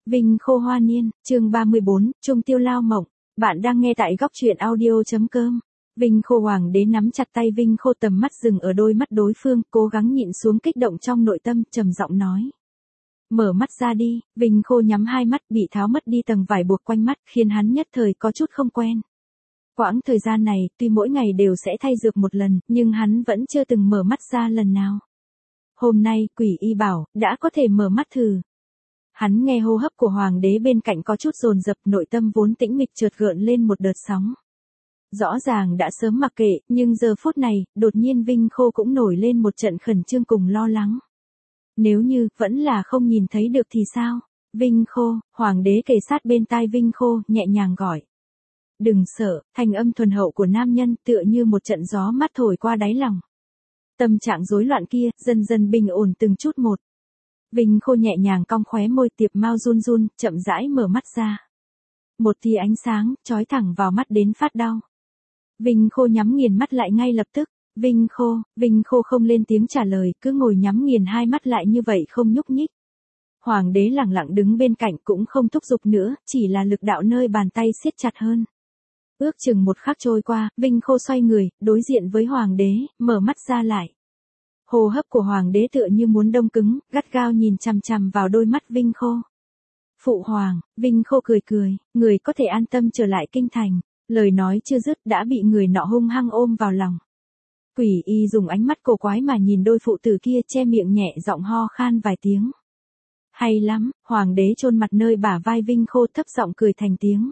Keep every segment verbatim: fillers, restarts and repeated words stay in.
Vinh Khô Hoa Niên, chương ba mươi bốn, Trung Tiêu Lao Mộng. Bạn đang nghe tại góc truyện audio.com. Vinh Khô Hoàng đế nắm chặt tay Vinh Khô, tầm mắt dừng ở đôi mắt đối phương, cố gắng nhịn xuống kích động trong nội tâm, trầm giọng nói. Mở mắt ra đi. Vinh Khô nhắm hai mắt, bị tháo mất đi tầng vải buộc quanh mắt, khiến hắn nhất thời có chút không quen. Quãng thời gian này, tuy mỗi ngày đều sẽ thay dược một lần, nhưng hắn vẫn chưa từng mở mắt ra lần nào. Hôm nay, quỷ y bảo, đã có thể mở mắt thử. Hắn nghe hô hấp của hoàng đế bên cạnh có chút dồn dập, nội tâm vốn tĩnh mịch chợt gợn lên một đợt sóng. Rõ ràng đã sớm mặc kệ, nhưng giờ phút này, đột nhiên Vinh Khô cũng nổi lên một trận khẩn trương cùng lo lắng. Nếu như, vẫn là không nhìn thấy được thì sao? Vinh Khô, hoàng đế kề sát bên tai Vinh Khô, nhẹ nhàng gọi. Đừng sợ, thanh âm thuần hậu của nam nhân tựa như một trận gió mát thổi qua đáy lòng. Tâm trạng rối loạn kia, dần dần bình ổn từng chút một. Vinh Khô nhẹ nhàng cong khóe môi, Tiệp Mao run run, chậm rãi mở mắt ra. Một tia ánh sáng, chói thẳng vào mắt đến phát đau. Vinh Khô nhắm nghiền mắt lại ngay lập tức. Vinh Khô, Vinh Khô không lên tiếng trả lời, cứ ngồi nhắm nghiền hai mắt lại như vậy không nhúc nhích. Hoàng đế lặng lặng đứng bên cạnh cũng không thúc giục nữa, chỉ là lực đạo nơi bàn tay siết chặt hơn. Ước chừng một khắc trôi qua, Vinh Khô xoay người, đối diện với hoàng đế, mở mắt ra lại. Hô hấp của hoàng đế tựa như muốn đông cứng, gắt gao nhìn chằm chằm vào đôi mắt Vinh Khô. Phụ hoàng, Vinh Khô cười cười, người có thể an tâm trở lại kinh thành. Lời nói chưa dứt đã bị người nọ hung hăng ôm vào lòng. Quỷ y dùng ánh mắt cổ quái mà nhìn đôi phụ tử kia, che miệng nhẹ giọng ho khan vài tiếng. Hay lắm, hoàng đế chôn mặt nơi bả vai Vinh Khô, thấp giọng cười thành tiếng.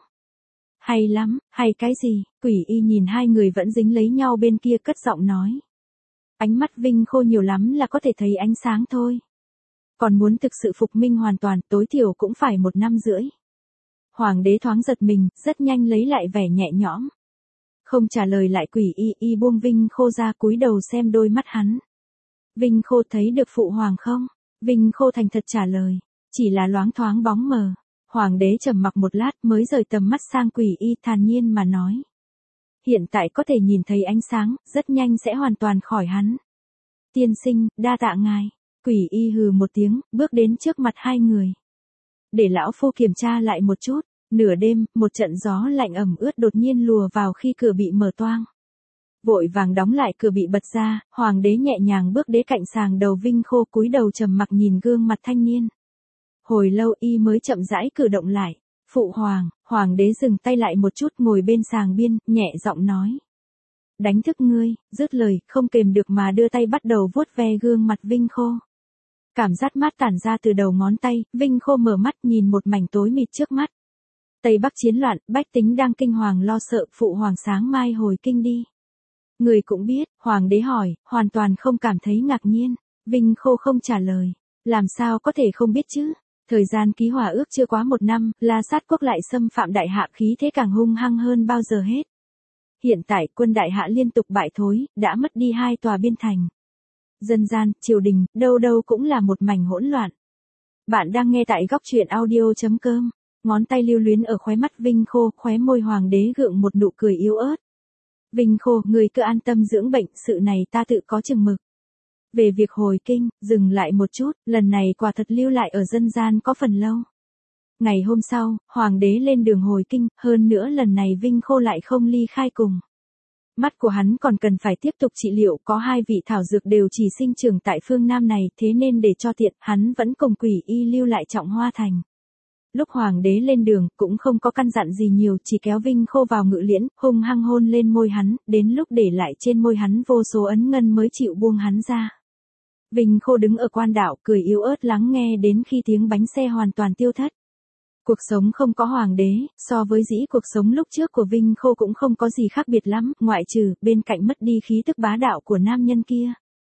Hay lắm, hay cái gì? Quỷ y nhìn hai người vẫn dính lấy nhau bên kia, cất giọng nói. Ánh mắt Vinh Khô nhiều lắm là có thể thấy ánh sáng thôi. Còn muốn thực sự phục minh hoàn toàn, tối thiểu cũng phải một năm rưỡi. Hoàng đế thoáng giật mình, rất nhanh lấy lại vẻ nhẹ nhõm. Không trả lời lại quỷ y, y buông Vinh Khô ra, cúi đầu xem đôi mắt hắn. Vinh Khô thấy được phụ hoàng không? Vinh Khô thành thật trả lời. Chỉ là loáng thoáng bóng mờ. Hoàng đế trầm mặc một lát mới rời tầm mắt sang quỷ y, thản nhiên mà nói. Hiện tại có thể nhìn thấy ánh sáng, rất nhanh sẽ hoàn toàn khỏi hắn. Tiên sinh, đa tạ ngài. Quỷ y hừ một tiếng, bước đến trước mặt hai người. Để lão phu kiểm tra lại một chút. Nửa đêm, một trận gió lạnh ẩm ướt đột nhiên lùa vào khi cửa bị mở toang. Vội vàng đóng lại cửa bị bật ra, hoàng đế nhẹ nhàng bước đến cạnh sàng đầu Vinh Khô, cúi đầu trầm mặc nhìn gương mặt thanh niên. Hồi lâu y mới chậm rãi cử động lại. Phụ hoàng, hoàng đế dừng tay lại một chút, ngồi bên sàng biên, nhẹ giọng nói. Đánh thức ngươi, dứt lời, không kềm được mà đưa tay bắt đầu vuốt ve gương mặt Vinh Khô. Cảm giác mát tản ra từ đầu ngón tay, Vinh Khô mở mắt nhìn một mảnh tối mịt trước mắt. Tây Bắc chiến loạn, bách tính đang kinh hoàng lo sợ, phụ hoàng sáng mai hồi kinh đi. Người cũng biết, hoàng đế hỏi, hoàn toàn không cảm thấy ngạc nhiên. Vinh Khô không trả lời. Làm sao có thể không biết chứ? Thời gian ký hòa ước chưa quá một năm, La Sát quốc lại xâm phạm đại hạ, khí thế càng hung hăng hơn bao giờ hết. Hiện tại quân đại hạ liên tục bại thối, đã mất đi hai tòa biên thành. Dân gian, triều đình, đâu đâu cũng là một mảnh hỗn loạn. Bạn đang nghe tại góc truyện audio.com. Ngón tay lưu luyến ở khóe mắt Vinh Khô, khóe môi hoàng đế gượng một nụ cười yếu ớt. Vinh Khô, người cứ an tâm dưỡng bệnh, sự này ta tự có chừng mực. Về việc hồi kinh, dừng lại một chút, lần này quả thật lưu lại ở dân gian có phần lâu. Ngày hôm sau, hoàng đế lên đường hồi kinh, hơn nữa lần này Vinh Khô lại không ly khai cùng. Mắt của hắn còn cần phải tiếp tục trị liệu, có hai vị thảo dược đều chỉ sinh trưởng tại phương Nam này, thế nên để cho tiện, hắn vẫn cùng quỷ y lưu lại Trọng Hoa thành. Lúc hoàng đế lên đường, cũng không có căn dặn gì nhiều, chỉ kéo Vinh Khô vào ngự liễn, hung hăng hôn lên môi hắn, đến lúc để lại trên môi hắn vô số ấn ngân mới chịu buông hắn ra. Vinh Khô đứng ở quan đạo, cười yếu ớt lắng nghe đến khi tiếng bánh xe hoàn toàn tiêu thất. Cuộc sống không có hoàng đế, so với dĩ cuộc sống lúc trước của Vinh Khô cũng không có gì khác biệt lắm, ngoại trừ, bên cạnh mất đi khí tức bá đạo của nam nhân kia.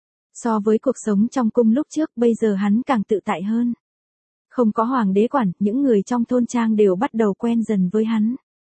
So với cuộc sống trong cung lúc trước, bây giờ hắn càng tự tại hơn. Không có hoàng đế quản, những người trong thôn trang đều bắt đầu quen dần với hắn.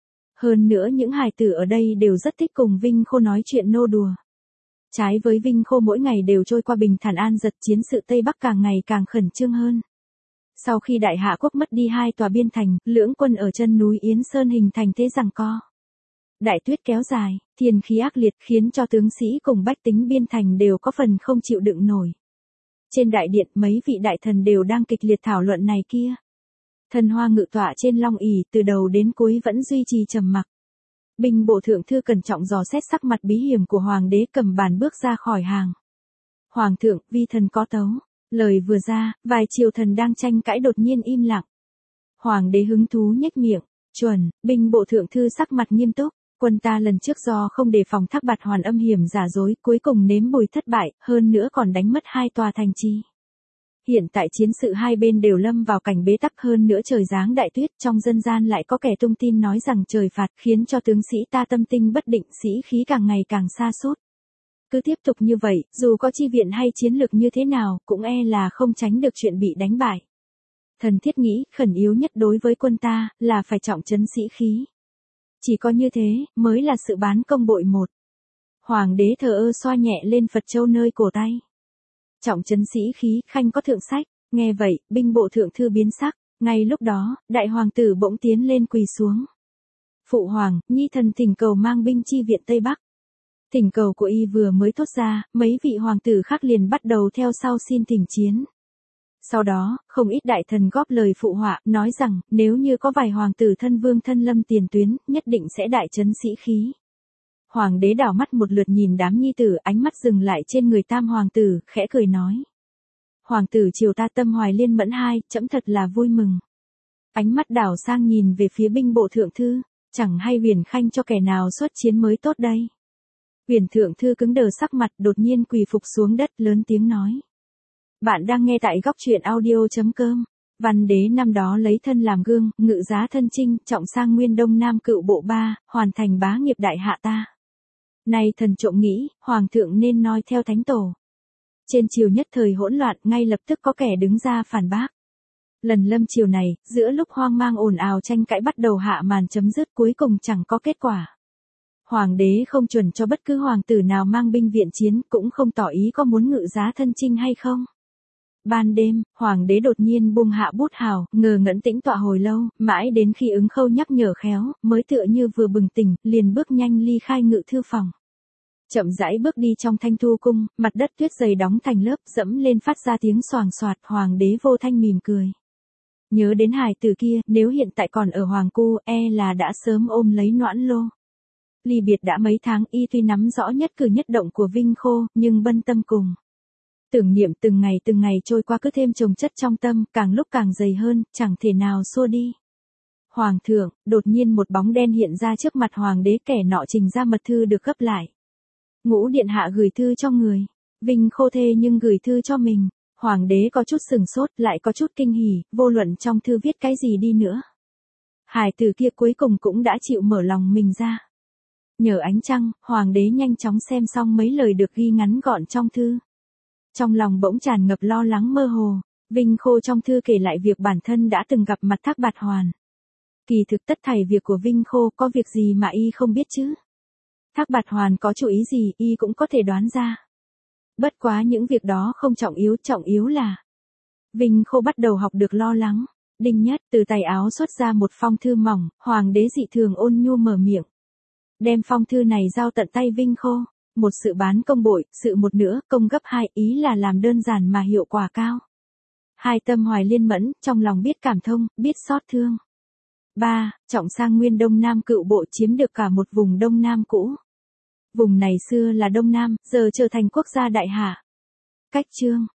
Hơn nữa những hài tử ở đây đều rất thích cùng Vinh Khô nói chuyện nô đùa. Trái với Vinh Khô mỗi ngày đều trôi qua bình thản an giật, chiến sự Tây Bắc càng ngày càng khẩn trương hơn. Sau khi đại hạ quốc mất đi hai tòa biên thành, lưỡng quân ở chân núi Yến Sơn hình thành thế giằng co. Đại tuyết kéo dài, thiên khí ác liệt khiến cho tướng sĩ cùng bách tính biên thành đều có phần không chịu đựng nổi. Trên đại điện mấy vị đại thần đều đang kịch liệt thảo luận này kia. Thần hoa ngự tọa trên long ỷ, từ đầu đến cuối vẫn duy trì trầm mặc. Binh bộ thượng thư cẩn trọng dò xét sắc mặt bí hiểm của hoàng đế, cầm bàn bước ra khỏi hàng. Hoàng thượng, vi thần có tấu. Lời vừa ra, vài triều thần đang tranh cãi đột nhiên im lặng. Hoàng đế hứng thú nhếch miệng. Chuẩn. Binh bộ thượng thư sắc mặt nghiêm túc. Quân ta lần trước do không đề phòng Thác Bạt Hoàn âm hiểm giả dối, cuối cùng nếm mùi thất bại, hơn nữa còn đánh mất hai tòa thành trì. Hiện tại chiến sự hai bên đều lâm vào cảnh bế tắc, hơn nữa trời giáng đại tuyết, trong dân gian lại có kẻ tung tin nói rằng trời phạt, khiến cho tướng sĩ ta tâm tinh bất định, sĩ khí càng ngày càng sa sút. Cứ tiếp tục như vậy, dù có chi viện hay chiến lược như thế nào, cũng e là không tránh được chuyện bị đánh bại. Thần thiết nghĩ, khẩn yếu nhất đối với quân ta, là phải trọng trấn sĩ khí. Chỉ có như thế, mới là sự bán công bội một. Hoàng đế thờ ơ xoa nhẹ lên Phật châu nơi cổ tay. Trọng trấn sĩ khí, khanh có thượng sách. Nghe vậy, binh bộ thượng thư biến sắc. Ngay lúc đó, đại hoàng tử bỗng tiến lên quỳ xuống. Phụ hoàng, nhi thần thỉnh cầu mang binh chi viện Tây Bắc. Thỉnh cầu của y vừa mới thốt ra, mấy vị hoàng tử khác liền bắt đầu theo sau xin thỉnh chiến. Sau đó, không ít đại thần góp lời phụ họa, nói rằng, nếu như có vài hoàng tử thân vương thân lâm tiền tuyến, nhất định sẽ đại trấn sĩ khí. Hoàng đế đảo mắt một lượt nhìn đám nhi tử, ánh mắt dừng lại trên người tam hoàng tử, khẽ cười nói. Hoàng tử triều ta tâm hoài liên mẫn hai, trẫm thật là vui mừng. Ánh mắt đảo sang nhìn về phía binh bộ thượng thư, chẳng hay Huyền khanh cho kẻ nào xuất chiến mới tốt đây. Huyền thượng thư cứng đờ sắc mặt, đột nhiên quỳ phục xuống đất, lớn tiếng nói. Bạn đang nghe tại góc truyện audio chấm com. Văn đế năm đó lấy thân làm gương, ngự giá thân chinh, trọng sang nguyên đông nam cựu bộ ba, hoàn thành bá nghiệp đại hạ ta. Nay thần trộm nghĩ, hoàng thượng nên noi theo thánh tổ. Trên triều nhất thời hỗn loạn, ngay lập tức có kẻ đứng ra phản bác. Lần lâm triều này, giữa lúc hoang mang ồn ào tranh cãi bắt đầu hạ màn chấm dứt, cuối cùng chẳng có kết quả. Hoàng đế không chuẩn cho bất cứ hoàng tử nào mang binh viện chiến, cũng không tỏ ý có muốn ngự giá thân chinh hay không. Ban đêm, hoàng đế đột nhiên buông hạ bút hào, ngờ ngẩn tĩnh tọa hồi lâu, mãi đến khi ứng khâu nhắc nhở khéo, mới tựa như vừa bừng tỉnh, liền bước nhanh ly khai ngự thư phòng. Chậm rãi bước đi trong thanh thu cung, mặt đất tuyết dày đóng thành lớp, dẫm lên phát ra tiếng xoàng xoạt, hoàng đế vô thanh mỉm cười. Nhớ đến hài tử kia, nếu hiện tại còn ở hoàng cung, e là đã sớm ôm lấy noãn lô. Ly biệt đã mấy tháng, y tuy nắm rõ nhất cử nhất động của Vinh Khô, nhưng bân tâm cùng. Tưởng niệm từng ngày từng ngày trôi qua cứ thêm chồng chất trong tâm, càng lúc càng dày hơn, chẳng thể nào xua đi. Hoàng thượng, đột nhiên một bóng đen hiện ra trước mặt hoàng đế, kẻ nọ trình ra mật thư được gấp lại. Ngũ điện hạ gửi thư cho người. Vinh Khô thê nhưng gửi thư cho mình. Hoàng đế có chút sừng sốt, lại có chút kinh hỉ, vô luận trong thư viết cái gì đi nữa. Hài tử kia cuối cùng cũng đã chịu mở lòng mình ra. Nhờ ánh trăng, hoàng đế nhanh chóng xem xong mấy lời được ghi ngắn gọn trong thư. Trong lòng bỗng tràn ngập lo lắng mơ hồ, Vinh Khô trong thư kể lại việc bản thân đã từng gặp mặt Thác Bạt Hoàn. Kỳ thực tất thảy việc của Vinh Khô, có việc gì mà y không biết chứ? Thác Bạt Hoàn có chủ ý gì, y cũng có thể đoán ra. Bất quá những việc đó không trọng yếu, trọng yếu là Vinh Khô bắt đầu học được lo lắng. Đinh Nhất từ tay áo xuất ra một phong thư mỏng, hoàng đế dị thường ôn nhu mở miệng. Đem phong thư này giao tận tay Vinh Khô. Một sự bán công bội, sự một nữa, công gấp hai, ý là làm đơn giản mà hiệu quả cao. Hai tâm hoài liên mẫn, trong lòng biết cảm thông, biết xót thương. Ba, trọng sang nguyên đông nam cựu bộ chiếm được cả một vùng đông nam cũ. Vùng này xưa là đông nam, giờ trở thành quốc gia đại hạ. Cách chương,